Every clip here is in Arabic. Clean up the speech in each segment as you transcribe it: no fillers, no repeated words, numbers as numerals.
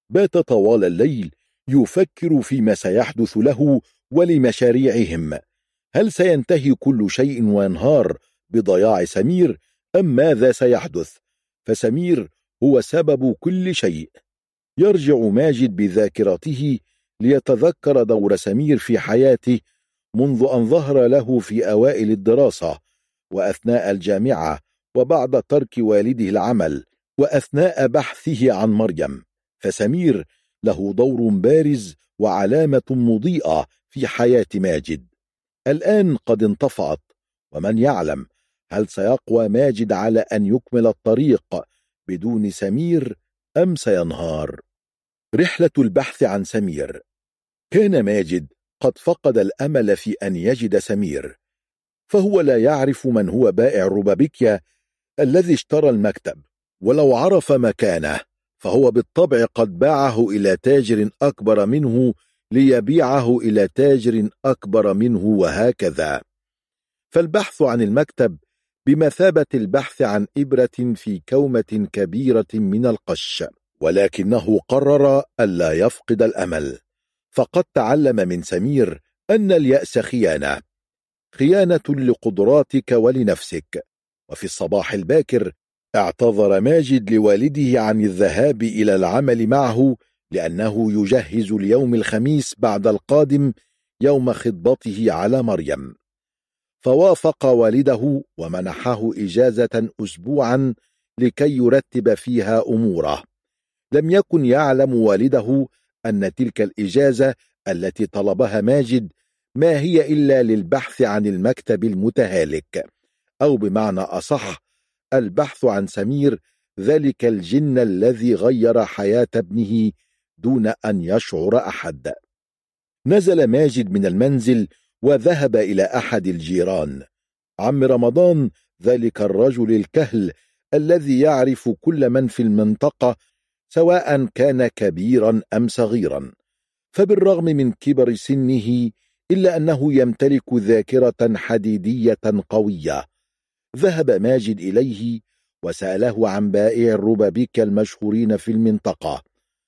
بات طوال الليل يفكر فيما سيحدث له ولمشاريعهم. هل سينتهي كل شيء وينهار بضياع سمير أم ماذا سيحدث؟ فسمير هو سبب كل شيء. يرجع ماجد بذاكرته ليتذكر دور سمير في حياته منذ أن ظهر له في أوائل الدراسة وأثناء الجامعة وبعد ترك والده العمل وأثناء بحثه عن مريم. فسمير له دور بارز وعلامة مضيئة في حياة ماجد. الآن قد انطفأت، ومن يعلم هل سيقوى ماجد على أن يكمل الطريق بدون سمير أم سينهار؟ رحلة البحث عن سمير. كان ماجد قد فقد الأمل في أن يجد سمير، فهو لا يعرف من هو بائع روبابيكيا الذي اشترى المكتب، ولو عرف مكانه فهو بالطبع قد باعه إلى تاجر أكبر منه ليبيعه إلى تاجر أكبر منه، وهكذا. فالبحث عن المكتب بمثابة البحث عن إبرة في كومة كبيرة من القش، ولكنه قرر ألا يفقد الأمل، فقد تعلم من سمير أن اليأس خيانة لقدراتك ولنفسك. وفي الصباح الباكر اعتذر ماجد لوالده عن الذهاب إلى العمل معه لأنه يجهز اليوم الخميس بعد القادم يوم خطبته على مريم، فوافق والده ومنحه إجازة أسبوعا لكي يرتب فيها أموره. لم يكن يعلم والده أن تلك الإجازة التي طلبها ماجد ما هي إلا للبحث عن المكتب المتهالك، أو بمعنى أصح البحث عن سمير، ذلك الجن الذي غير حياة ابنه دون أن يشعر أحد. نزل ماجد من المنزل وذهب إلى أحد الجيران، عم رمضان، ذلك الرجل الكهل الذي يعرف كل من في المنطقة سواء كان كبيرا أم صغيرا، فبالرغم من كبر سنه إلا أنه يمتلك ذاكرة حديدية قوية. ذهب ماجد إليه وسأله عن بائع الروبابيكيا المشهورين في المنطقة،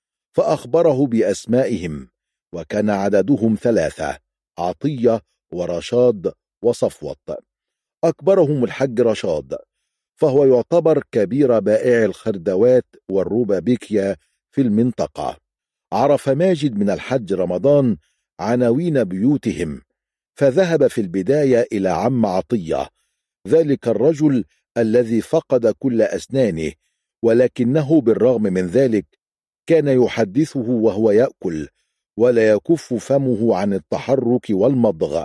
فأخبره بأسمائهم، وكان عددهم 3: عطية ورشاد وصفوت. أكبرهم الحج رشاد، فهو يعتبر كبير بائع الخردوات والروبابيكيا في المنطقة. عرف ماجد من الحج رمضان عناوين بيوتهم، فذهب في البداية إلى عم عطية، ذلك الرجل الذي فقد كل أسنانه، ولكنه بالرغم من ذلك كان يحدثه وهو يأكل ولا يكف فمه عن التحرك والمضغ.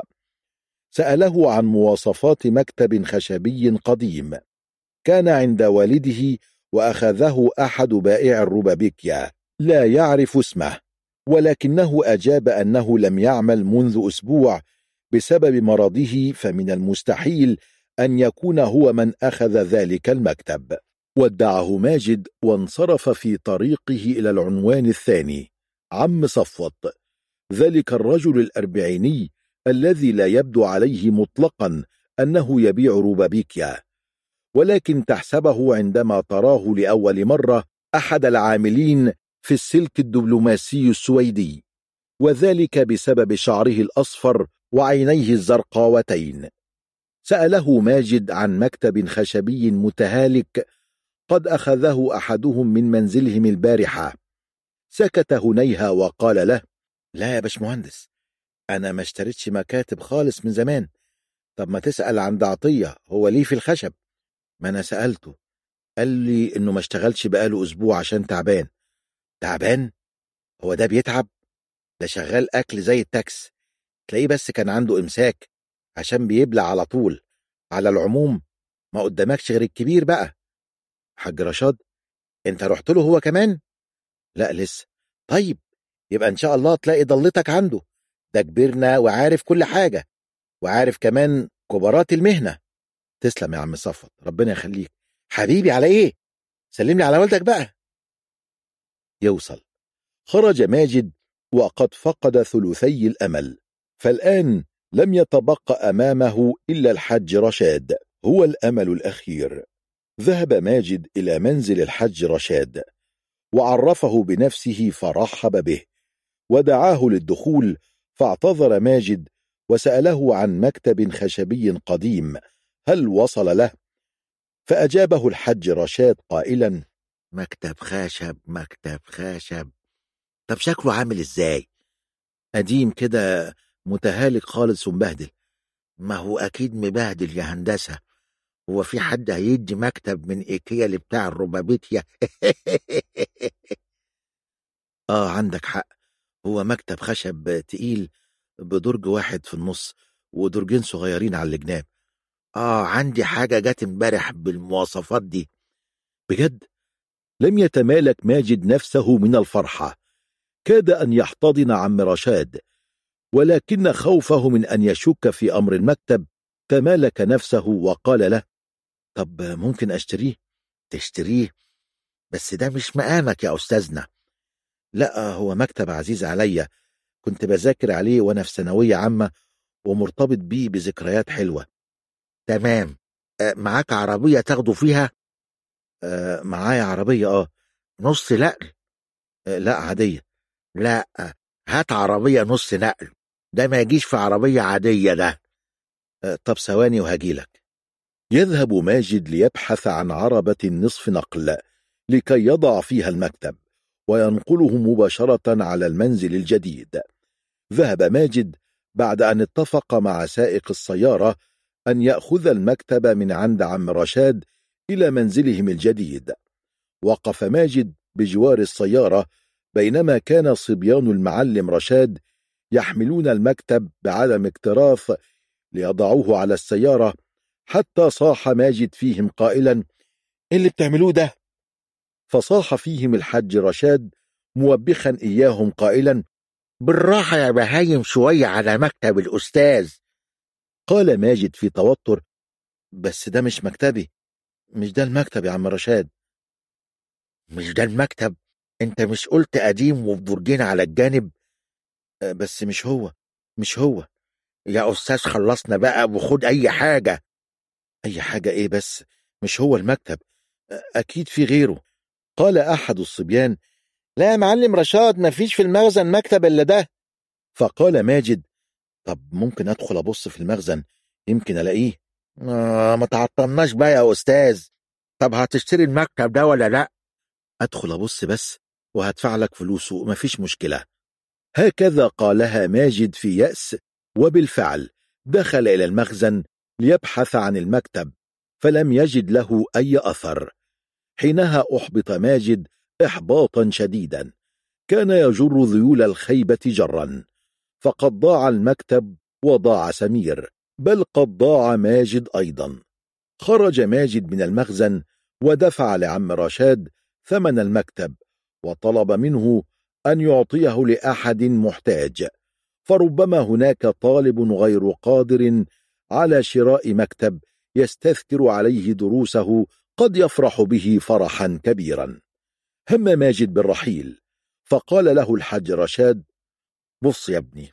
سأله عن مواصفات مكتب خشبي قديم كان عند والده، وأخذه أحد بائع الروبابيكيا لا يعرف اسمه، ولكنه أجاب أنه لم يعمل منذ أسبوع بسبب مرضه، فمن المستحيل أن يكون هو من أخذ ذلك المكتب. ودعه ماجد وانصرف في طريقه إلى العنوان الثاني، عم صفوت، ذلك الرجل الأربعيني الذي لا يبدو عليه مطلقا أنه يبيع روبابيكيا، ولكن تحسبه عندما تراه لأول مرة أحد العاملين في السلك الدبلوماسي السويدي، وذلك بسبب شعره الأصفر وعينيه الزرقاوتين. سأله ماجد عن مكتب خشبي متهالك قد أخذه أحدهم من منزلهم البارحة. سكت هنيها وقال له: لا يا باشمهندس، أنا ما اشتريتش مكاتب خالص من زمان. طب ما تسأل عند عطية، هو ليه في الخشب؟ ما أنا سألته، قال لي إنه ما اشتغلش بقاله أسبوع عشان تعبان. تعبان؟ هو ده بيتعب؟ ده شغال أكل زي التاكس، تلاقيه بس كان عنده إمساك عشان بيبلع على طول. على العموم ما قدامكش غير الكبير بقى. حاج رشاد، انت رحت له هو كمان؟ لا لسه. طيب يبقى ان شاء الله تلاقي ضلتك عنده، ده كبرنا وعارف كل حاجة، وعارف كمان كبارات المهنة. تسلم يا عم صفوت، ربنا يخليك حبيبي. على ايه؟ سلم لي على والدك بقى. يوصل. خرج ماجد وقد فقد ثلثي الأمل، فالآن لم يتبقى أمامه إلا الحج رشاد، هو الأمل الأخير. ذهب ماجد إلى منزل الحج رشاد، وعرفه بنفسه فرحب به ودعاه للدخول، فاعتذر ماجد وسأله عن مكتب خشبي قديم هل وصل له، فأجابه الحج رشاد قائلا: مكتب خشب، مكتب خشب. طب شكله عامل ازاي؟ قديم كده، متهالك خالص ومبهدل. ما هو اكيد مبهدل يا هندسة، هو في حد هيدي مكتب من ايكيا لبتاع الربابيتيا؟ عندك حق، هو مكتب خشب تقيل بدرج واحد في النص ودرجين صغيرين على الجناب. عندي حاجة جت امبارح بالمواصفات دي. بجد؟ لم يتمالك ماجد نفسه من الفرحة، كاد أن يحتضن عم رشاد، ولكن خوفه من أن يشك في أمر المكتب تمالك نفسه وقال له: طب ممكن أشتريه؟ تشتريه؟ بس ده مش مقامك يا أستاذنا. لا، هو مكتب عزيز عليا، كنت بذاكر عليه وأنا في ثانوية عامة ومرتبط بيه بذكريات حلوة. تمام. معاك عربية تاخده فيها؟ معايا عربية. نص نقل؟ لا، عادية. لا، هات عربية نص نقل، ده ما يجيش في عربية عادية ده. طب ثواني وهجيلك. يذهب ماجد ليبحث عن عربة نصف نقل لكي يضع فيها المكتب وينقله مباشرة على المنزل الجديد. ذهب ماجد بعد أن اتفق مع سائق السيارة أن يأخذ المكتب من عند عم رشاد إلى منزلهم الجديد. وقف ماجد بجوار السيارة بينما كان صبيان المعلم رشاد يحملون المكتب بعدم اكتراث ليضعوه على السيارة، حتى صاح ماجد فيهم قائلا: إيه اللي بتعملوه ده؟ فصاح فيهم الحج رشاد موبخا إياهم قائلا: بالراحة يا بهايم شوية على مكتب الأستاذ. قال ماجد في توتر: بس ده مش مكتبي، مش ده المكتب يا عم رشاد. مش ده المكتب؟ انت مش قلت قديم وبدرجين على الجانب؟ بس مش هو يا أستاذ خلصنا بقى وخد أي حاجة. أي حاجة إيه بس؟ مش هو المكتب، أكيد في غيره. قال أحد الصبيان: لا يا معلم رشاد، مفيش في المخزن مكتب إلا ده. فقال ماجد: طب ممكن أدخل أبص في المخزن، يمكن ألاقيه. ما تعطلناش بقى يا أستاذ. طب هتشتري المكتب ده ولا لأ؟ أدخل أبص بس وهدفع لك فلوسه، مفيش مشكلة. هكذا قالها ماجد في يأس، وبالفعل دخل إلى المخزن ليبحث عن المكتب فلم يجد له أي أثر. حينها أحبط ماجد إحباطا شديدا، كان يجر ذيول الخيبة جرا، فقد ضاع المكتب وضاع سمير، بل قد ضاع ماجد أيضا. خرج ماجد من المخزن ودفع لعم رشاد ثمن المكتب، وطلب منه أن يعطيه لأحد محتاج، فربما هناك طالب غير قادر على شراء مكتب يستذكر عليه دروسه قد يفرح به فرحا كبيرا. هم ماجد بالرحيل، فقال له الحاج رشاد: بص يا ابني.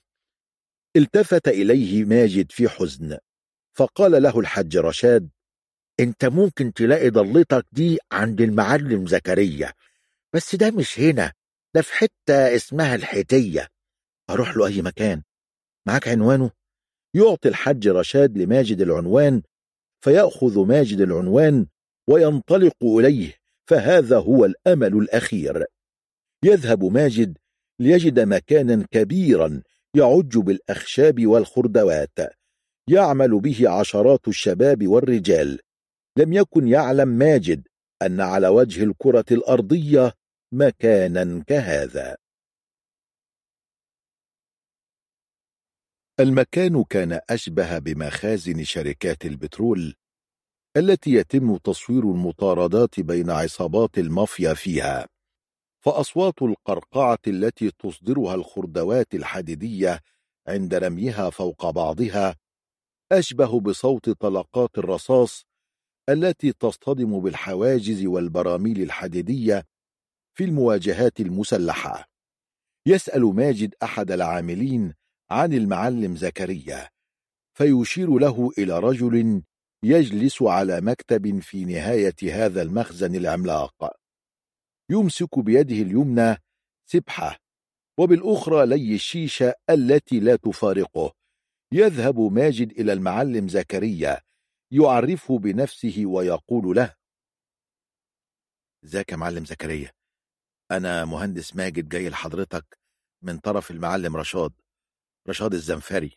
التفت إليه ماجد في حزن، فقال له الحاج رشاد: انت ممكن تلاقي ضلتك دي عند المعلم زكريا، بس ده مش هنا، ده في حتة اسمها الحيتية. أروح له أي مكان. معاك عنوانه؟ يعطي الحاج رشاد لماجد العنوان، فيأخذ ماجد العنوان وينطلق إليه، فهذا هو الأمل الأخير. يذهب ماجد ليجد مكانا كبيرا يعج بالأخشاب والخردوات، يعمل به عشرات الشباب والرجال. لم يكن يعلم ماجد أن على وجه الكرة الأرضية مكانا كهذا. المكان كان أشبه بمخازن شركات البترول التي يتم تصوير المطاردات بين عصابات المافيا فيها، فأصوات القرقعة التي تصدرها الخردوات الحديدية عند رميها فوق بعضها أشبه بصوت طلقات الرصاص التي تصطدم بالحواجز والبراميل الحديدية في المواجهات المسلحة. يسأل ماجد أحد العاملين عن المعلم زكريا، فيشير له إلى رجل يجلس على مكتب في نهاية هذا المخزن العملاق. يمسك بيده اليمنى سبحة وبالأخرى لي الشيشة التي لا تفارقه. يذهب ماجد إلى المعلم زكريا يعرفه بنفسه ويقول له: ازيك يا معلم زكريا، أنا مهندس ماجد جاي لحضرتك من طرف المعلم رشاد الزنفري.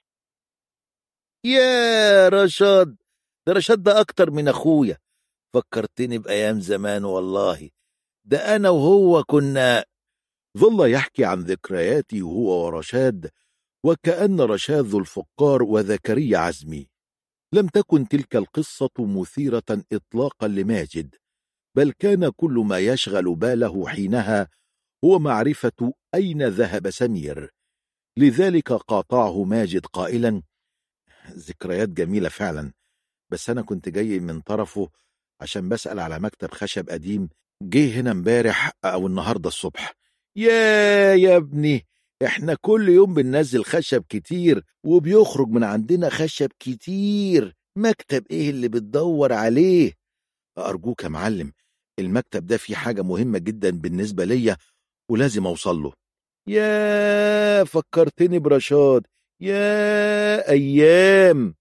يا رشاد، ده رشاد ده أكتر من أخويا، فكرتني بأيام زمان والله. ده أنا وهو كنا. ظل يحكي عن ذكرياته هو ورشاد، وكأن رشاد ذو الفقار وزكريا عزمي. لم تكن تلك القصة مثيرة إطلاقا لماجد، بل كان كل ما يشغل باله حينها هو معرفة أين ذهب سمير. لذلك قاطعه ماجد قائلا: ذكريات جميلة فعلا، بس أنا كنت جاي من طرفه عشان بسأل على مكتب خشب قديم جه هنا امبارح أو النهاردة الصبح. يا ابني، احنا كل يوم بننزل خشب كتير وبيخرج من عندنا خشب كتير، مكتب ايه اللي بتدور عليه؟ أرجوك يا معلم، المكتب ده فيه حاجة مهمة جدا بالنسبة ليا ولازم أوصل له. يا فكرتني برشاد، يا أيام.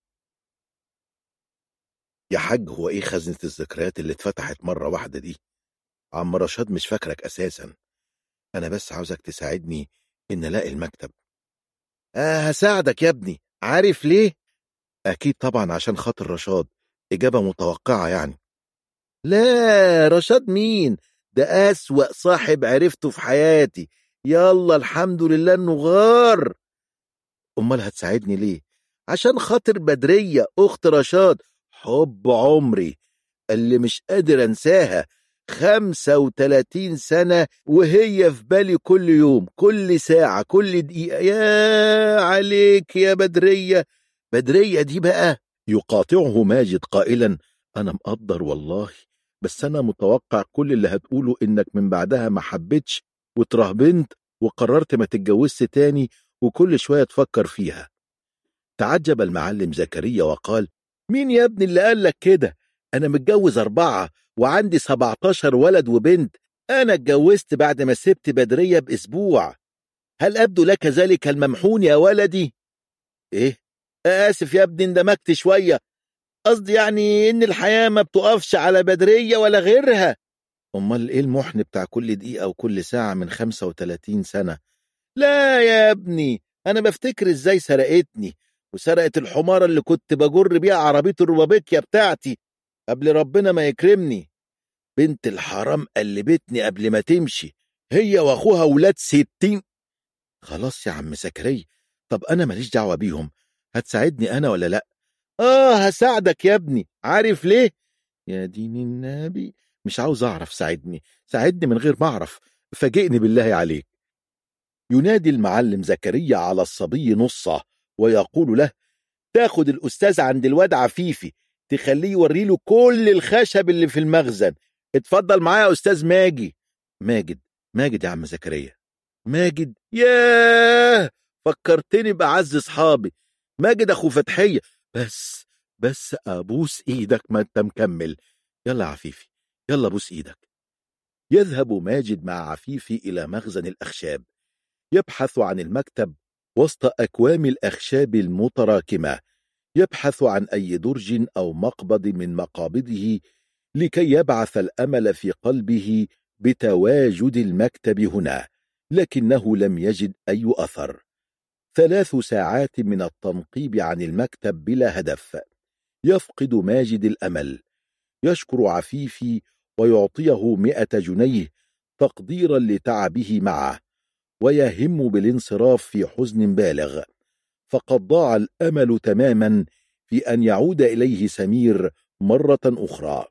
يا حاج، هو إيه خزنة الذكريات اللي اتفتحت مرة واحدة دي؟ عم رشاد مش فاكرك أساسا، أنا بس عاوزك تساعدني إن ألاقي المكتب. هساعدك يا ابني، عارف ليه؟ أكيد طبعا عشان خاطر رشاد، إجابة متوقعة يعني. لا، رشاد مين؟ ده أسوأ صاحب عرفته في حياتي. يلا الحمد لله إنه غار. أمال هتساعدني ليه؟ عشان خاطر بدرية أخت رشاد، حب عمري اللي مش قادر أنساها. 35 سنة وهي في بالي كل يوم، كل ساعة، كل دقيقة. يا عليك يا بدرية. بدرية دي بقى. يقاطعه ماجد قائلا: أنا مقدر والله، بس أنا متوقع كل اللي هتقوله إنك من بعدها ما حبيتش وترهبنت وقررت ما تتجوزش تاني وكل شوية تفكر فيها. تعجب المعلم زكريا وقال: مين يا ابني اللي قالك كده؟ أنا متجوز 4 وعندي 17 ولد وبنت. أنا اتجوزت بعد ما سبت بدرية بأسبوع. هل أبدو لك ذلك الممحون يا ولدي؟ إيه؟ آسف يا ابني، اندمجت شوية. قصدي يعني إن الحياة ما بتقفش على بدرية ولا غيرها. أمال إيه المحن بتاع كل دقيقة وكل ساعة من 35 سنة؟ لا يا ابني، أنا بفتكر إزاي سرقتني وسرقت الحمارة اللي كنت بجر بيها عربية الروبابيكيا بتاعتي قبل ربنا ما يكرمني. بنت الحرام قلبتني قبل ما تمشي، هي واخوها ولاد 60. خلاص يا عم زكريا، طب أنا ماليش دعوة بيهم، هتساعدني أنا ولا لأ؟ هساعدك يا ابني، عارف ليه؟ يا دين النبي، مش عاوز أعرف، ساعدني من غير ما أعرف، فاجئني بالله عليك. ينادي المعلم زكريا على الصبي نصه ويقول له: تاخد الأستاذ عند الواد عفيفي، تخليه يوري له كل الخشب اللي في المخزن. اتفضل معايا يا أستاذ ماجد يا عم زكريا. ماجد؟ ياه، فكرتني بعز صحابي. ماجد أخو فتحية. بس أبوس إيدك ما أنت مكمل. يلا عفيفي، يلا بوس إيدك. يذهب ماجد مع عفيفي إلى مخزن الأخشاب، يبحث عن المكتب وسط أكوام الأخشاب المتراكمة، يبحث عن أي درج أو مقبض من مقابضه لكي يبعث الأمل في قلبه بتواجد المكتب هنا، لكنه لم يجد أي أثر. 3 ساعات من التنقيب عن المكتب بلا هدف. يفقد ماجد الأمل. يشكر عفيفي ويعطيه 100 جنيه تقديرا لتعبه معه، ويهم بالانصراف في حزن بالغ، فقد ضاع الأمل تماما في أن يعود إليه سمير مرة أخرى.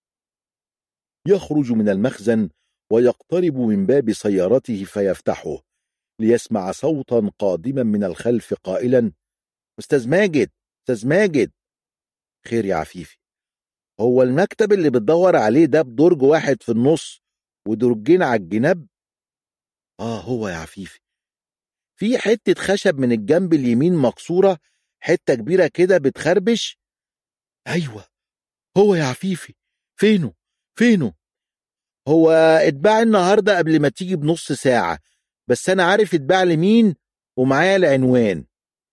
يخرج من المخزن ويقترب من باب سيارته فيفتحه ليسمع صوتا قادما من الخلف قائلا: أستاذ ماجد. خير يا عفيفي؟ هو المكتب اللي بتدور عليه ده بدرج واحد في النص ودرجين على الجناب؟ هو يا عفيفي. في حتة خشب من الجنب اليمين مكسورة، حتة كبيرة كده بتخربش. أيوة، هو يا عفيفي. فينه؟ هو اتباع النهاردة قبل ما تيجي بنص ساعة، بس أنا عارف اتباع لمين ومعايا العنوان.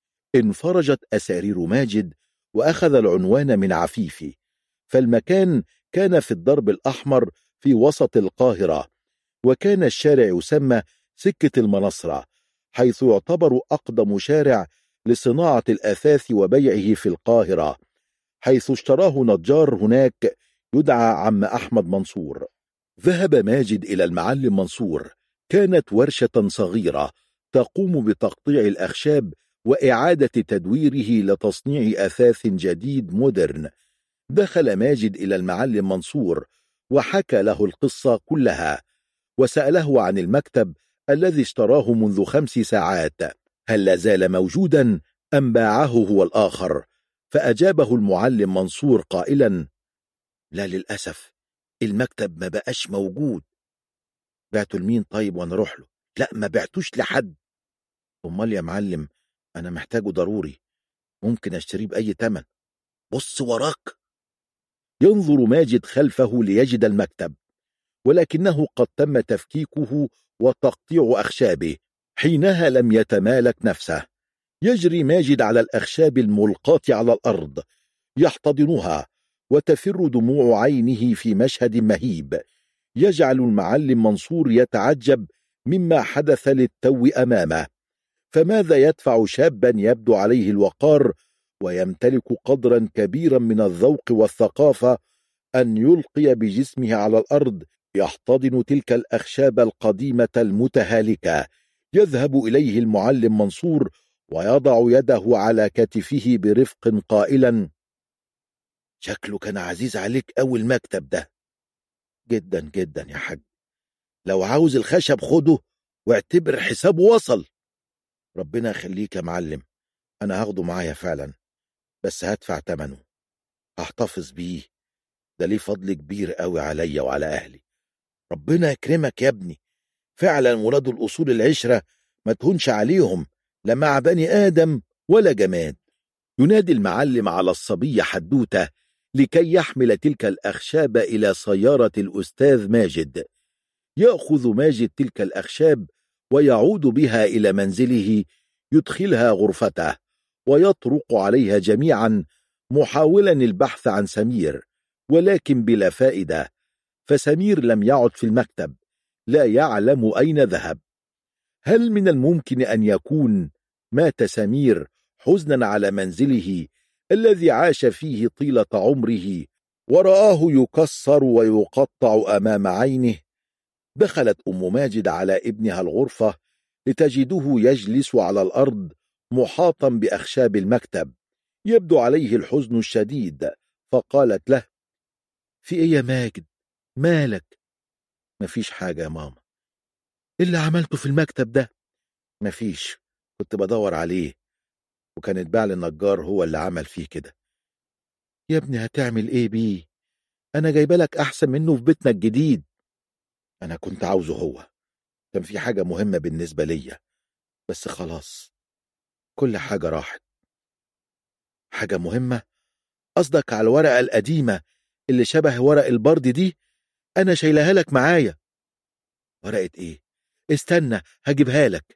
انفرجت أسارير ماجد وأخذ العنوان من عفيفي، فالمكان كان في الدرب الأحمر في وسط القاهرة، وكان الشارع يسمى سكة المنصرة، حيث يعتبر أقدم شارع لصناعة الأثاث وبيعه في القاهرة، حيث اشتراه نجار هناك يدعى عم أحمد منصور. ذهب ماجد إلى المعلم منصور. كانت ورشة صغيرة تقوم بتقطيع الأخشاب وإعادة تدويره لتصنيع أثاث جديد مودرن. دخل ماجد إلى المعلم منصور وحكى له القصة كلها، وسأله عن المكتب الذي اشتراه منذ 5 ساعات هل لازال موجودا أم باعه هو الآخر. فأجابه المعلم منصور قائلا: لا للأسف، المكتب ما بقاش موجود. بعته لمين طيب وانا اروح له؟ لا، ما بعتوش لحد. امال يا معلم، انا محتاجه ضروري، ممكن اشتريه بأي تمن. بص وراك. ينظر ماجد خلفه ليجد المكتب، ولكنه قد تم تفكيكه وتقطيع أخشابه. حينها لم يتمالك نفسه. يجري ماجد على الأخشاب الملقاة على الأرض يحتضنها، وتفر دموع عينه في مشهد مهيب يجعل المعلم منصور يتعجب مما حدث للتو أمامه. فماذا يدفع شابا يبدو عليه الوقار ويمتلك قدرا كبيرا من الذوق والثقافة أن يلقي بجسمه على الأرض يحتضن تلك الأخشاب القديمة المتهالكة؟ يذهب إليه المعلم منصور ويضع يده على كتفه برفق قائلا: شكله كان عزيز عليك أوي المكتب ده. جدا جدا يا حاج. لو عاوز الخشب خده واعتبر حسابه وصل. ربنا يخليك يا معلم، أنا هاخده معايا فعلا، بس هدفع تمنه، هحتفظ بيه، ده ليه فضل كبير قوي عليا وعلى أهلي. ربنا يكرمك يا ابني، فعلا ولاد الأصول العشرة ما تهونش عليهم، لا مع بني آدم ولا جماد. ينادي المعلم على الصبي حدوته لكي يحمل تلك الأخشاب إلى سيارة الأستاذ ماجد. يأخذ ماجد تلك الأخشاب ويعود بها إلى منزله، يدخلها غرفته ويطرق عليها جميعا محاولا البحث عن سمير، ولكن بلا فائدة، فسمير لم يعد في المكتب، لا يعلم أين ذهب. هل من الممكن أن يكون مات سمير حزنا على منزله الذي عاش فيه طيلة عمره ورآه يكسر ويقطع أمام عينه؟ دخلت أم ماجد على ابنها الغرفة لتجده يجلس على الأرض محاطا بأخشاب المكتب، يبدو عليه الحزن الشديد، فقالت له: في إيه يا ماجد؟ مالك؟ مفيش حاجة يا ماما. إيه اللي عملته في المكتب ده؟ مفيش، كنت بدور عليه، وكان اتباع للنجار هو اللي عمل فيه كده. يا ابني هتعمل ايه بيه؟ انا جايبلك احسن منه في بيتنا الجديد. انا كنت عاوزه هو، كان في حاجة مهمة بالنسبة ليا، بس خلاص كل حاجة راحت. حاجة مهمة؟ قصدك على الورقة القديمة اللي شبه ورق البرد دي؟ انا شايلها لك معايا. ورقة ايه؟ استنى هجيبها لك.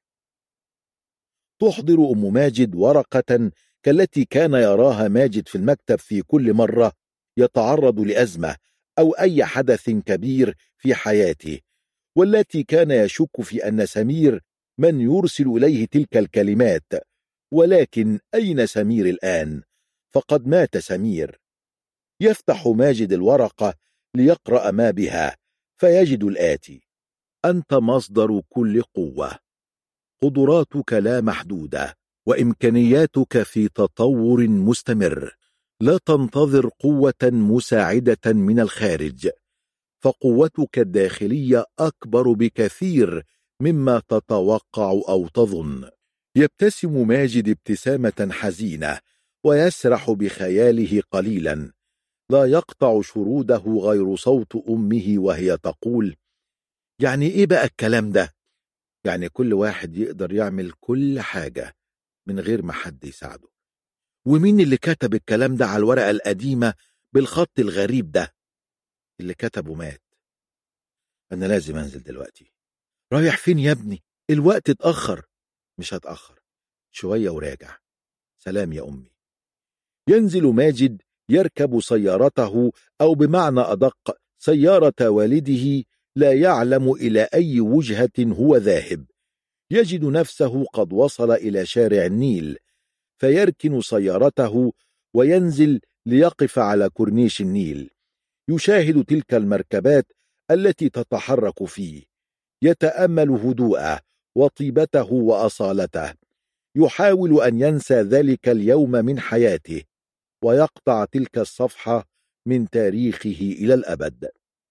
تحضر أم ماجد ورقة كالتي كان يراها ماجد في المكتب في كل مرة يتعرض لأزمة أو أي حدث كبير في حياته، والتي كان يشك في أن سمير من يرسل إليه تلك الكلمات. ولكن أين سمير الآن؟ فقد مات سمير. يفتح ماجد الورقة ليقرأ ما بها، فيجد الآتي: أنت مصدر كل قوة، قدراتك لا محدودة، وإمكانياتك في تطور مستمر. لا تنتظر قوة مساعدة من الخارج، فقوتك الداخلية أكبر بكثير مما تتوقع أو تظن. يبتسم ماجد ابتسامة حزينة ويسرح بخياله قليلا، لا يقطع شروده غير صوت أمه وهي تقول: يعني إيه بقى الكلام ده؟ يعني كل واحد يقدر يعمل كل حاجة من غير ما حد يساعده. ومين اللي كتب الكلام ده على الورقة القديمة بالخط الغريب ده؟ اللي كتبه مات. أنا لازم أنزل دلوقتي. رايح فين يا ابني؟ الوقت اتأخر. مش هتأخر، شوية وراجع. سلام يا أمي. ينزل ماجد يركب سيارته، أو بمعنى أدق سيارة والده، لا يعلم إلى أي وجهة هو ذاهب. يجد نفسه قد وصل إلى شارع النيل، فيركن سيارته وينزل ليقف على كورنيش النيل. يشاهد تلك المركبات التي تتحرك فيه، يتأمل هدوءه وطيبته وأصالته. يحاول أن ينسى ذلك اليوم من حياته، ويقطع تلك الصفحة من تاريخه إلى الأبد.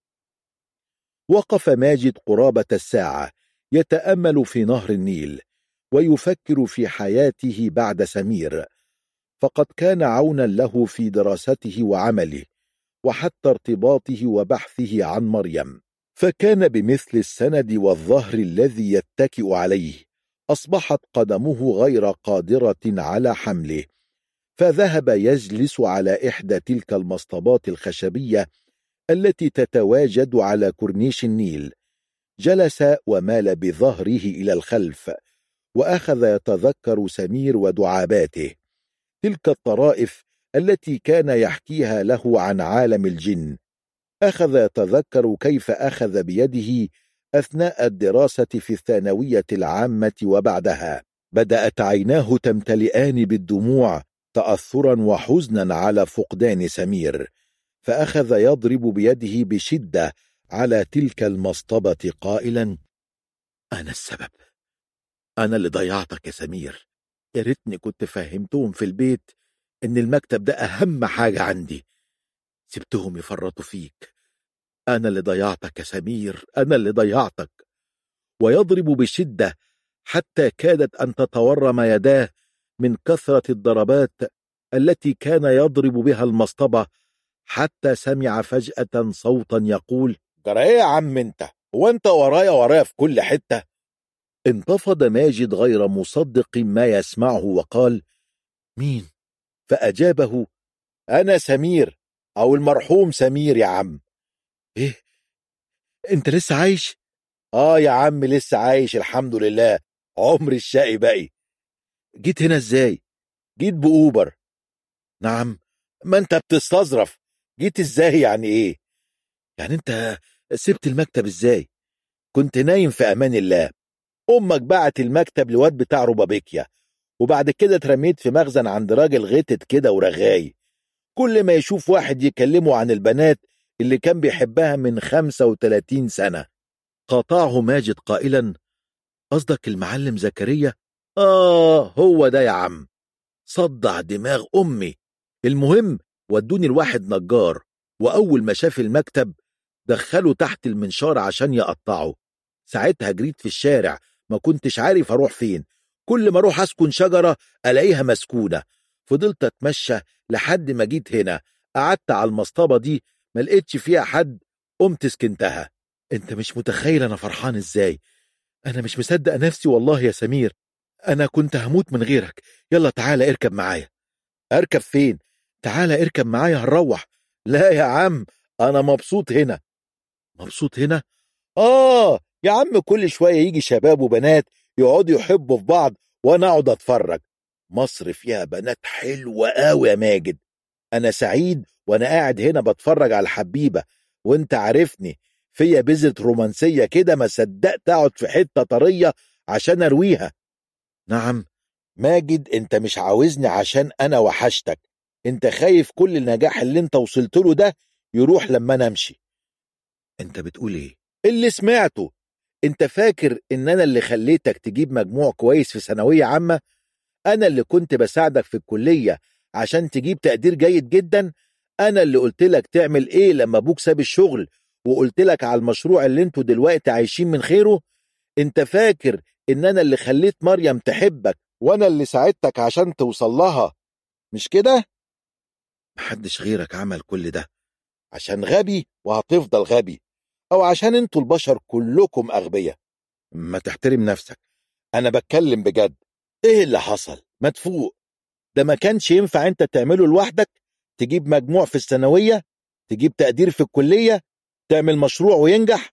وقف ماجد قرابة الساعة يتأمل في نهر النيل، ويفكر في حياته بعد سمير، فقد كان عونا له في دراسته وعمله، وحتى ارتباطه وبحثه عن مريم، فكان بمثل السند والظهر الذي يتكئ عليه. أصبحت قدمه غير قادرة على حمله، فذهب يجلس على إحدى تلك المصطبات الخشبية التي تتواجد على كورنيش النيل. جلس ومال بظهره إلى الخلف، وأخذ يتذكر سمير ودعاباته، تلك الطرائف التي كان يحكيها له عن عالم الجن. أخذ يتذكر كيف أخذ بيده أثناء الدراسة في الثانوية العامة، وبعدها بدأت عيناه تمتلئان بالدموع تأثرا وحزنا على فقدان سمير، فأخذ يضرب بيده بشدة على تلك المصطبة قائلا: أنا السبب، أنا اللي ضيعتك يا سمير. يا ريتني كنت فهمتهم في البيت إن المكتب ده أهم حاجة عندي، سبتهم يفرطوا فيك. أنا اللي ضيعتك يا سمير، أنا اللي ضيعتك. ويضرب بشدة حتى كادت أن تتورم يداه من كثرة الضربات التي كان يضرب بها المصطبة، حتى سمع فجأة صوتا يقول: جرى ايه يا عم انت؟ هو انت ورايا في كل حتة؟ انتفض ماجد غير مصدق ما يسمعه وقال: مين؟ فأجابه: أنا سمير، أو المرحوم سمير يا عم. إيه؟ أنت لسه عايش؟ يا عم لسه عايش الحمد لله، عمر الشقي باقي. جيت هنا ازاي؟ جيت بأوبر. نعم. ما انت بتستظرف، جيت ازاي يعني ايه؟ يعني انت سبت المكتب ازاي؟ كنت نايم في امان الله، امك بعت المكتب لواد بتاع ربابيكيا، وبعد كده اترميت في مخزن عند راجل غتت كده ورغاي، كل ما يشوف واحد يكلمه عن البنات اللي كان بيحبها من 35 سنة. قاطعه ماجد قائلا: قصدك المعلم زكريا؟ هو ده يا عم، صدع دماغ أمي. المهم ودوني الواحد نجار، وأول ما شاف المكتب دخله تحت المنشار عشان يقطعه. ساعتها جريت في الشارع، ما كنتش عارف أروح فين، كل ما أروح أسكن شجرة ألاقيها مسكونة. فضلت أتمشى لحد ما جيت هنا، قعدت على المصطبة دي، ما لقيتش فيها حد، قمت سكنتها. انت مش متخيل أنا فرحان إزاي. أنا مش مصدق نفسي والله يا سمير، أنا كنت هموت من غيرك. يلا تعالى اركب معايا. أركب فين؟ تعالى اركب معايا هنروح. لا يا عم، أنا مبسوط هنا. مبسوط هنا؟ يا عم كل شوية يجي شباب وبنات يقعدوا يحبوا في بعض وأنا أقعد أتفرج. مصر فيها بنات حلوة قوي يا ماجد، أنا سعيد وأنا قاعد هنا بتفرج على الحبيبة، وأنت عارفني فيا بذرة رومانسية كده، ما صدقت أقعد في حتة طرية عشان أرويها. نعم ماجد، أنت مش عاوزني عشان أنا وحشتك، أنت خايف كل النجاح اللي أنت وصلت له ده يروح لما أنا أمشي. أنت بتقول إيه؟ اللي سمعته. أنت فاكر إن أنا اللي خليتك تجيب مجموع كويس في ثانوية عامة؟ أنا اللي كنت بساعدك في الكلية عشان تجيب تقدير جيد جدا؟ أنا اللي قلت لك تعمل إيه لما أبوك ساب الشغل، وقلت لك على المشروع اللي انتوا دلوقتي عايشين من خيره؟ أنت فاكر إن أنا اللي خليت مريم تحبك، وأنا اللي ساعدتك عشان توصل لها، مش كده؟ محدش غيرك عمل كل ده. عشان غبي وهتفضل غبي، أو عشان انتوا البشر كلكم أغبياء؟ ما تحترم نفسك. أنا بتكلم بجد. إيه اللي حصل؟ ما تفوق. ده ما كانش ينفع أنت تعمله لوحدك، تجيب مجموع في الثانوية، تجيب تقدير في الكلية، تعمل مشروع وينجح.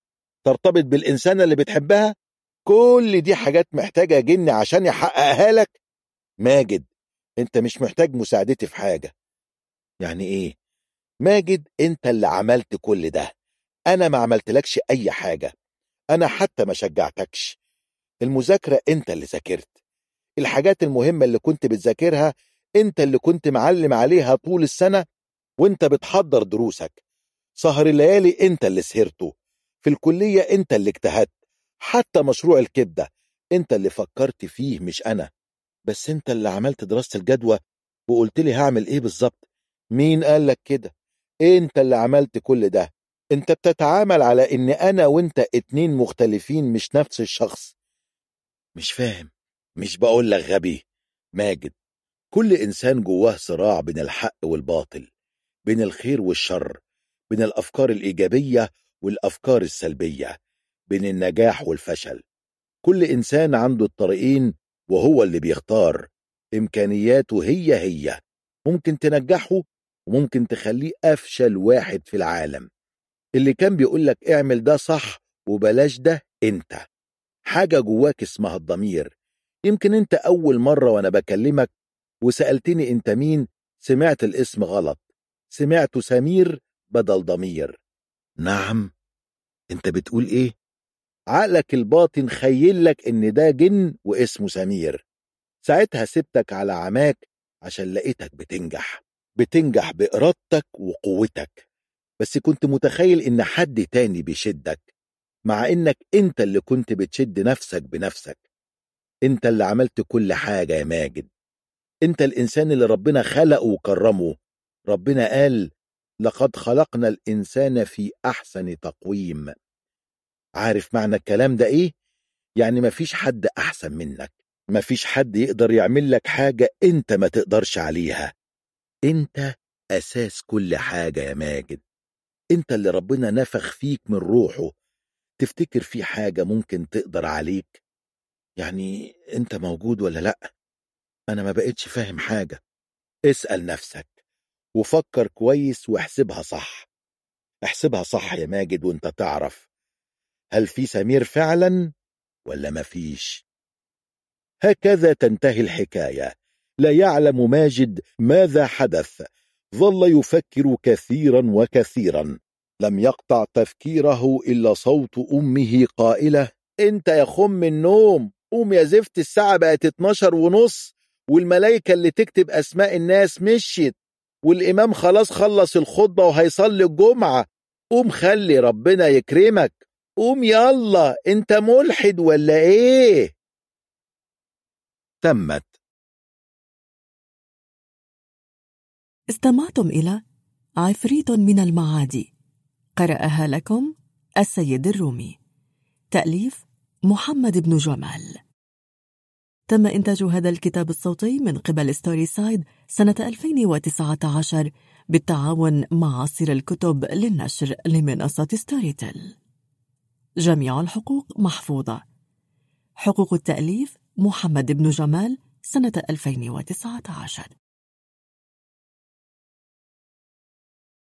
ترتبط بالإنسانة اللي بتحبها؟ كل دي حاجات محتاجة جن عشان يحققها لك؟ ماجد، انت مش محتاج مساعدتي في حاجة. يعني ايه؟ ماجد، انت اللي عملت كل ده، انا ما عملتلكش اي حاجة، انا حتى ما شجعتكش. المذاكرة انت اللي ذاكرت، الحاجات المهمة اللي كنت بتذاكرها انت اللي كنت معلم عليها طول السنة وانت بتحضر دروسك. سهر الليالي انت اللي سهرته، في الكلية انت اللي اجتهدت، حتى مشروع الكبدة انت اللي فكرت فيه مش انا. بس انت اللي عملت دراسة الجدوى وقلت لي هعمل ايه بالظبط. مين قالك كده؟ انت اللي عملت كل ده. انت بتتعامل على ان انا وانت اتنين مختلفين مش نفس الشخص. مش فاهم. مش بقول لك غبي ماجد، كل انسان جواه صراع بين الحق والباطل، بين الخير والشر، بين الافكار الايجابية والافكار السلبية، بين النجاح والفشل. كل انسان عنده الطريقين وهو اللي بيختار. امكانياته هي ممكن تنجحه وممكن تخليه افشل واحد في العالم. اللي كان بيقولك اعمل ده صح وبلاش ده انت. حاجة جواك اسمها الضمير. يمكن انت اول مرة وانا بكلمك وسألتني انت مين سمعت الاسم غلط، سمعته سمير بدل ضمير. نعم، انت بتقول ايه؟ عقلك الباطن خيلك ان ده جن واسمه سمير. ساعتها سبتك على عماك عشان لقيتك بتنجح بإرادتك وقوتك، بس كنت متخيل ان حد تاني بيشدك، مع انك انت اللي كنت بتشد نفسك بنفسك. انت اللي عملت كل حاجة يا ماجد. انت الانسان اللي ربنا خلقه وكرمه. ربنا قال لقد خلقنا الانسان في احسن تقويم. عارف معنى الكلام ده ايه؟ يعني مفيش حد احسن منك، مفيش حد يقدر يعمل لك حاجة انت ما تقدرش عليها. انت اساس كل حاجة يا ماجد. انت اللي ربنا نفخ فيك من روحه. تفتكر في حاجة ممكن تقدر عليك؟ يعني انت موجود ولا لا؟ انا ما بقتش فاهم حاجة. اسأل نفسك وفكر كويس واحسبها صح. احسبها صح يا ماجد وانت تعرف هل في سمير فعلا ولا مفيش. هكذا تنتهي الحكاية. لا يعلم ماجد ماذا حدث. ظل يفكر كثيرا وكثيرا، لم يقطع تفكيره إلا صوت أمه قائلة: انت يا خم النوم، قوم يا زفت، الساعة بقت 12:30 والملايكة اللي تكتب أسماء الناس مشيت، والإمام خلاص خلص الخطبة وهيصلي الجمعة. قوم خلي ربنا يكرمك، قوم يلا، انت ملحد ولا ايه؟ تمت. استمعتم إلى عفريت من المعادي، قرأها لكم السيد الرومي، تأليف محمد بن جمال. تم إنتاج هذا الكتاب الصوتي من قبل ستوري سايد سنة 2019 بالتعاون مع عصير الكتب للنشر لمنصة ستوري تيل. جميع الحقوق محفوظة. حقوق التأليف محمد بن جمال سنة 2019.